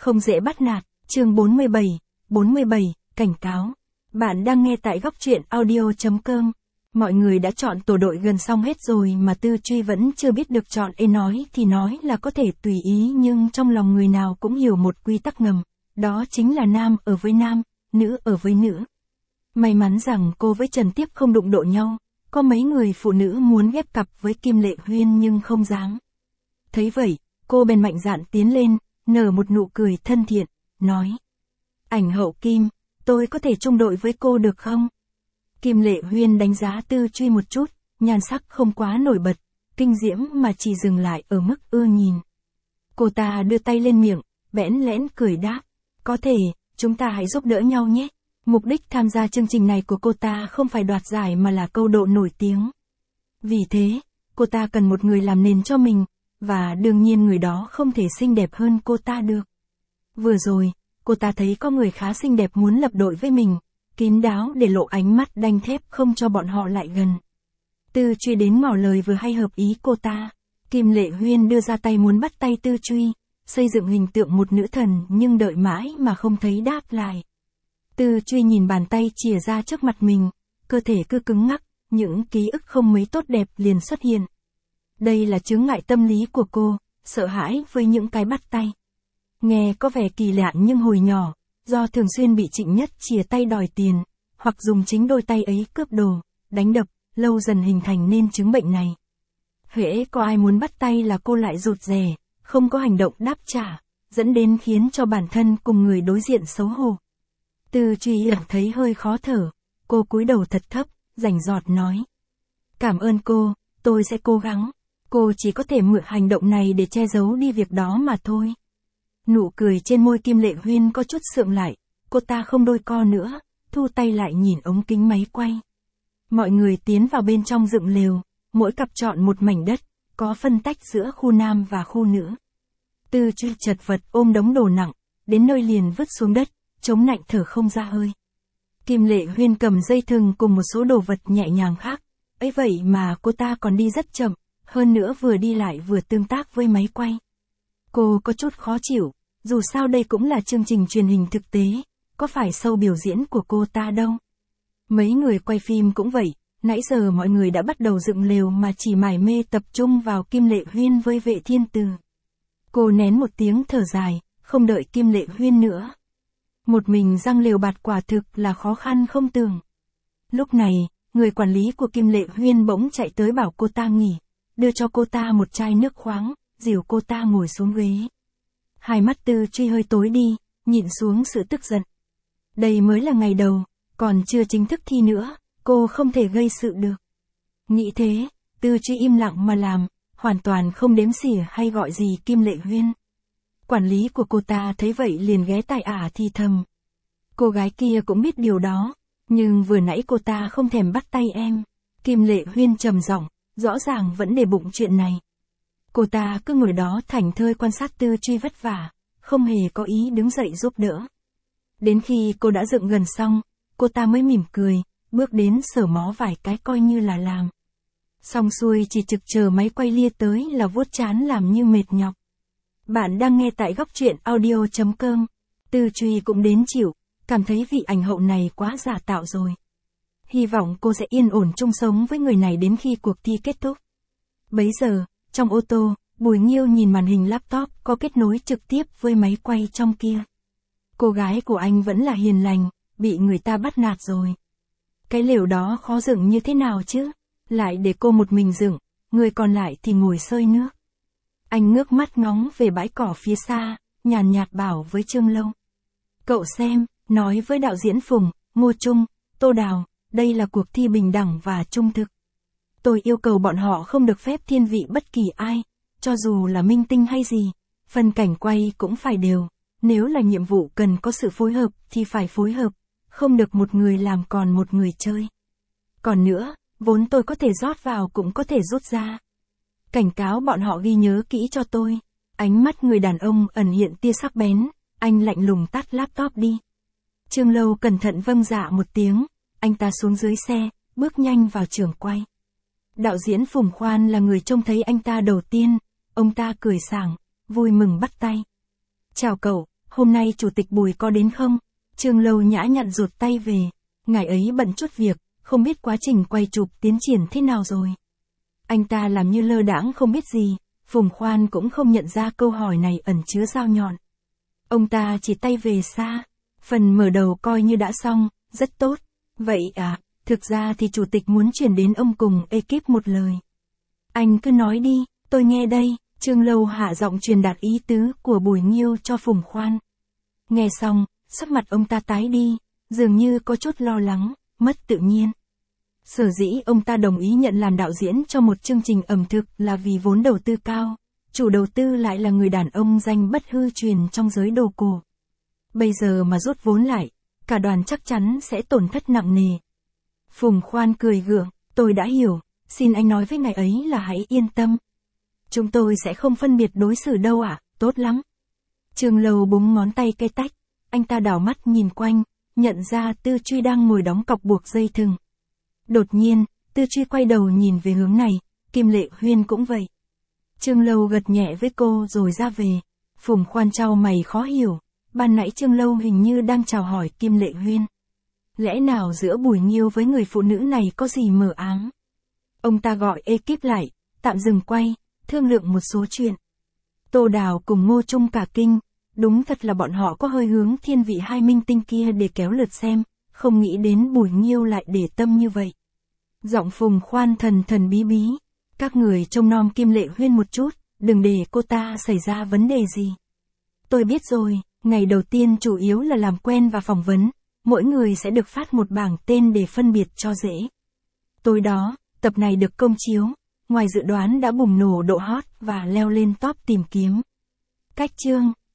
không dễ bắt nạt, chương 47, cảnh cáo. Bạn đang nghe tại góc truyện audio.com. Mọi người đã chọn tổ đội gần xong hết rồi mà Tư Truy vẫn chưa biết được chọn. Nói thì nói là có thể tùy ý, nhưng trong lòng người nào cũng hiểu một quy tắc ngầm, đó chính là nam ở với nam, nữ ở với nữ. May mắn rằng cô với Trần Tiếp không đụng độ nhau, có mấy người phụ nữ muốn ghép cặp với Kim Lệ Huyên nhưng không dám. Thấy vậy, cô bèn mạnh dạn tiến lên, nở một nụ cười thân thiện, nói: Ảnh hậu Kim, tôi có thể chung đội với cô được không? Kim Lệ Huyên đánh giá Tư Truy một chút, nhan sắc không quá nổi bật, kinh diễm mà chỉ dừng lại ở mức ưa nhìn. Cô ta đưa tay lên miệng, bẽn lẽn cười đáp: Có thể, chúng ta hãy giúp đỡ nhau nhé. Mục đích tham gia chương trình này của cô ta không phải đoạt giải mà là câu độ nổi tiếng. Vì thế, cô ta cần một người làm nền cho mình, và đương nhiên người đó không thể xinh đẹp hơn cô ta được. Vừa rồi, cô ta thấy có người khá xinh đẹp muốn lập đội với mình, kín đáo để lộ ánh mắt đanh thép không cho bọn họ lại gần. Tư Truy đến ngỏ lời vừa hay hợp ý cô ta. Kim Lệ Huyên đưa ra tay muốn bắt tay Tư Truy, xây dựng hình tượng một nữ thần nhưng đợi mãi mà không thấy đáp lại. Tư Truy nhìn bàn tay chìa ra trước mặt mình, cơ thể cứ cứng ngắc, những ký ức không mấy tốt đẹp liền xuất hiện. Đây là chướng ngại tâm lý của cô, sợ hãi với những cái bắt tay. Nghe có vẻ kỳ lạ nhưng hồi nhỏ, do thường xuyên bị Trịnh Nhất chìa tay đòi tiền, hoặc dùng chính đôi tay ấy cướp đồ, đánh đập, lâu dần hình thành nên chứng bệnh này. Hễ có ai muốn bắt tay là cô lại rụt rè, không có hành động đáp trả, dẫn đến khiến cho bản thân cùng người đối diện xấu hổ. Tư Truy thấy hơi khó thở, cô cúi đầu thật thấp, rành rọt nói: Cảm ơn cô, tôi sẽ cố gắng. Cô chỉ có thể mượn hành động này để che giấu đi việc đó mà thôi. Nụ cười trên môi Kim Lệ Huyên có chút sượng lại, cô ta không đôi co nữa, thu tay lại nhìn ống kính máy quay. Mọi người tiến vào bên trong dựng lều, mỗi cặp chọn một mảnh đất, có phân tách giữa khu nam và khu nữ. Tư Truy chật vật ôm đống đồ nặng, đến nơi liền vứt xuống đất, chống nạnh thở không ra hơi. Kim Lệ Huyên cầm dây thừng cùng một số đồ vật nhẹ nhàng khác, ấy vậy mà cô ta còn đi rất chậm, hơn nữa vừa đi lại vừa tương tác với máy quay. Cô có chút khó chịu, dù sao đây cũng là chương trình truyền hình thực tế, có phải show biểu diễn của cô ta đâu. Mấy người quay phim cũng vậy, nãy giờ mọi người đã bắt đầu dựng lều mà chỉ mải mê tập trung vào Kim Lệ Huyên với Vệ Thiên Từ. Cô nén một tiếng thở dài, không đợi Kim Lệ Huyên nữa. Một mình răng lều bạt quả thực là khó khăn không tưởng. Lúc này, người quản lý của Kim Lệ Huyên bỗng chạy tới bảo cô ta nghỉ, đưa cho cô ta một chai nước khoáng, dìu cô ta ngồi xuống ghế. Hai mắt Tư Truy hơi tối đi, nhịn xuống sự tức giận. Đây mới là ngày đầu, còn chưa chính thức thi nữa, cô không thể gây sự được. Nghĩ thế, Tư Truy im lặng mà làm, hoàn toàn không đếm xỉa hay gọi gì Kim Lệ Huyên. Quản lý của cô ta thấy vậy liền ghé tai thì thầm. Cô gái kia cũng biết điều đó, nhưng vừa nãy cô ta không thèm bắt tay em. Kim Lệ Huyên trầm giọng, rõ ràng vẫn để bụng chuyện này. Cô ta cứ ngồi đó thảnh thơi quan sát Tư Truy vất vả, không hề có ý đứng dậy giúp đỡ. Đến khi cô đã dựng gần xong, cô ta mới mỉm cười, bước đến sờ mó vài cái coi như là làm. Xong xuôi chỉ trực chờ máy quay lia tới là vuốt trán làm như mệt nhọc. Bạn đang nghe tại góc truyện audio.com. Tư Truy cũng đến chịu, cảm thấy vị ảnh hậu này quá giả tạo rồi. Hy vọng cô sẽ yên ổn chung sống với người này đến khi cuộc thi kết thúc. Bấy giờ, trong ô tô, Bùi Nghiêu nhìn màn hình laptop có kết nối trực tiếp với máy quay trong kia. Cô gái của anh vẫn là hiền lành, bị người ta bắt nạt rồi. Cái lều đó khó dựng như thế nào chứ? Lại để cô một mình dựng, người còn lại thì ngồi sơi nước. Anh ngước mắt ngóng về bãi cỏ phía xa, nhàn nhạt bảo với Trương Lâu. Cậu xem, nói với đạo diễn Phùng, Ngô Trung, Tô Đào, đây là cuộc thi bình đẳng và trung thực. Tôi yêu cầu bọn họ không được phép thiên vị bất kỳ ai, cho dù là minh tinh hay gì, phần cảnh quay cũng phải đều. Nếu là nhiệm vụ cần có sự phối hợp thì phải phối hợp, không được một người làm còn một người chơi. Còn nữa, vốn tôi có thể rót vào cũng có thể rút ra. Cảnh cáo bọn họ ghi nhớ kỹ cho tôi. Ánh mắt người đàn ông ẩn hiện tia sắc bén, anh lạnh lùng tắt laptop đi. Trương Lâu cẩn thận vâng dạ một tiếng, anh ta xuống dưới xe, bước nhanh vào trường quay. Đạo diễn Phùng Khoan là người trông thấy anh ta đầu tiên, ông ta cười sảng, vui mừng bắt tay. Chào cậu, hôm nay chủ tịch Bùi có đến không? Trương Lâu nhã nhặn rụt tay về, ngài ấy bận chút việc, không biết quá trình quay chụp tiến triển thế nào rồi. Anh ta làm như lơ đãng không biết gì, Phùng Khoan cũng không nhận ra câu hỏi này ẩn chứa dao nhọn. Ông ta chỉ tay về xa, phần mở đầu coi như đã xong, rất tốt. Vậy à, thực ra thì chủ tịch muốn chuyển đến ông cùng ekip một lời. Anh cứ nói đi, tôi nghe đây. Trương Lâu hạ giọng truyền đạt ý tứ của Bùi Nghiêu cho Phùng Khoan. Nghe xong, sắc mặt ông ta tái đi, dường như có chút lo lắng, mất tự nhiên. Sở dĩ ông ta đồng ý nhận làm đạo diễn cho một chương trình ẩm thực là vì vốn đầu tư cao, chủ đầu tư lại là người đàn ông danh bất hư truyền trong giới đồ cổ. Bây giờ mà rút vốn lại, cả đoàn chắc chắn sẽ tổn thất nặng nề. Phùng Khoan cười gượng, tôi đã hiểu, xin anh nói với ngài ấy là hãy yên tâm. Chúng tôi sẽ không phân biệt đối xử đâu ạ, tốt lắm. Trương Lâu búng ngón tay cây tách, anh ta đảo mắt nhìn quanh, nhận ra Tư Truy đang ngồi đóng cọc buộc dây thừng. Đột nhiên, Tư Truy quay đầu nhìn về hướng này, Kim Lệ Huyên cũng vậy. Trương Lâu gật nhẹ với cô rồi ra về. Phùng Khoan chau mày khó hiểu, ban nãy Trương Lâu hình như đang chào hỏi Kim Lệ Huyên. Lẽ nào giữa Bùi Nghiêu với người phụ nữ này có gì mờ ám? Ông ta gọi ekip lại, tạm dừng quay, thương lượng một số chuyện. Tô Đào cùng Ngô Trung cả kinh, đúng thật là bọn họ có hơi hướng thiên vị hai minh tinh kia để kéo lượt xem, không nghĩ đến Bùi Nghiêu lại để tâm như vậy. Giọng Phùng Khoan thần thần bí bí, các người trông nom Kim Lệ Huyên một chút, đừng để cô ta xảy ra vấn đề gì. Tôi biết rồi, ngày đầu tiên chủ yếu là làm quen và phỏng vấn, mỗi người sẽ được phát một bảng tên để phân biệt cho dễ. Tối đó, tập này được công chiếu, ngoài dự đoán đã bùng nổ độ hot và leo lên top tìm kiếm. Cách chương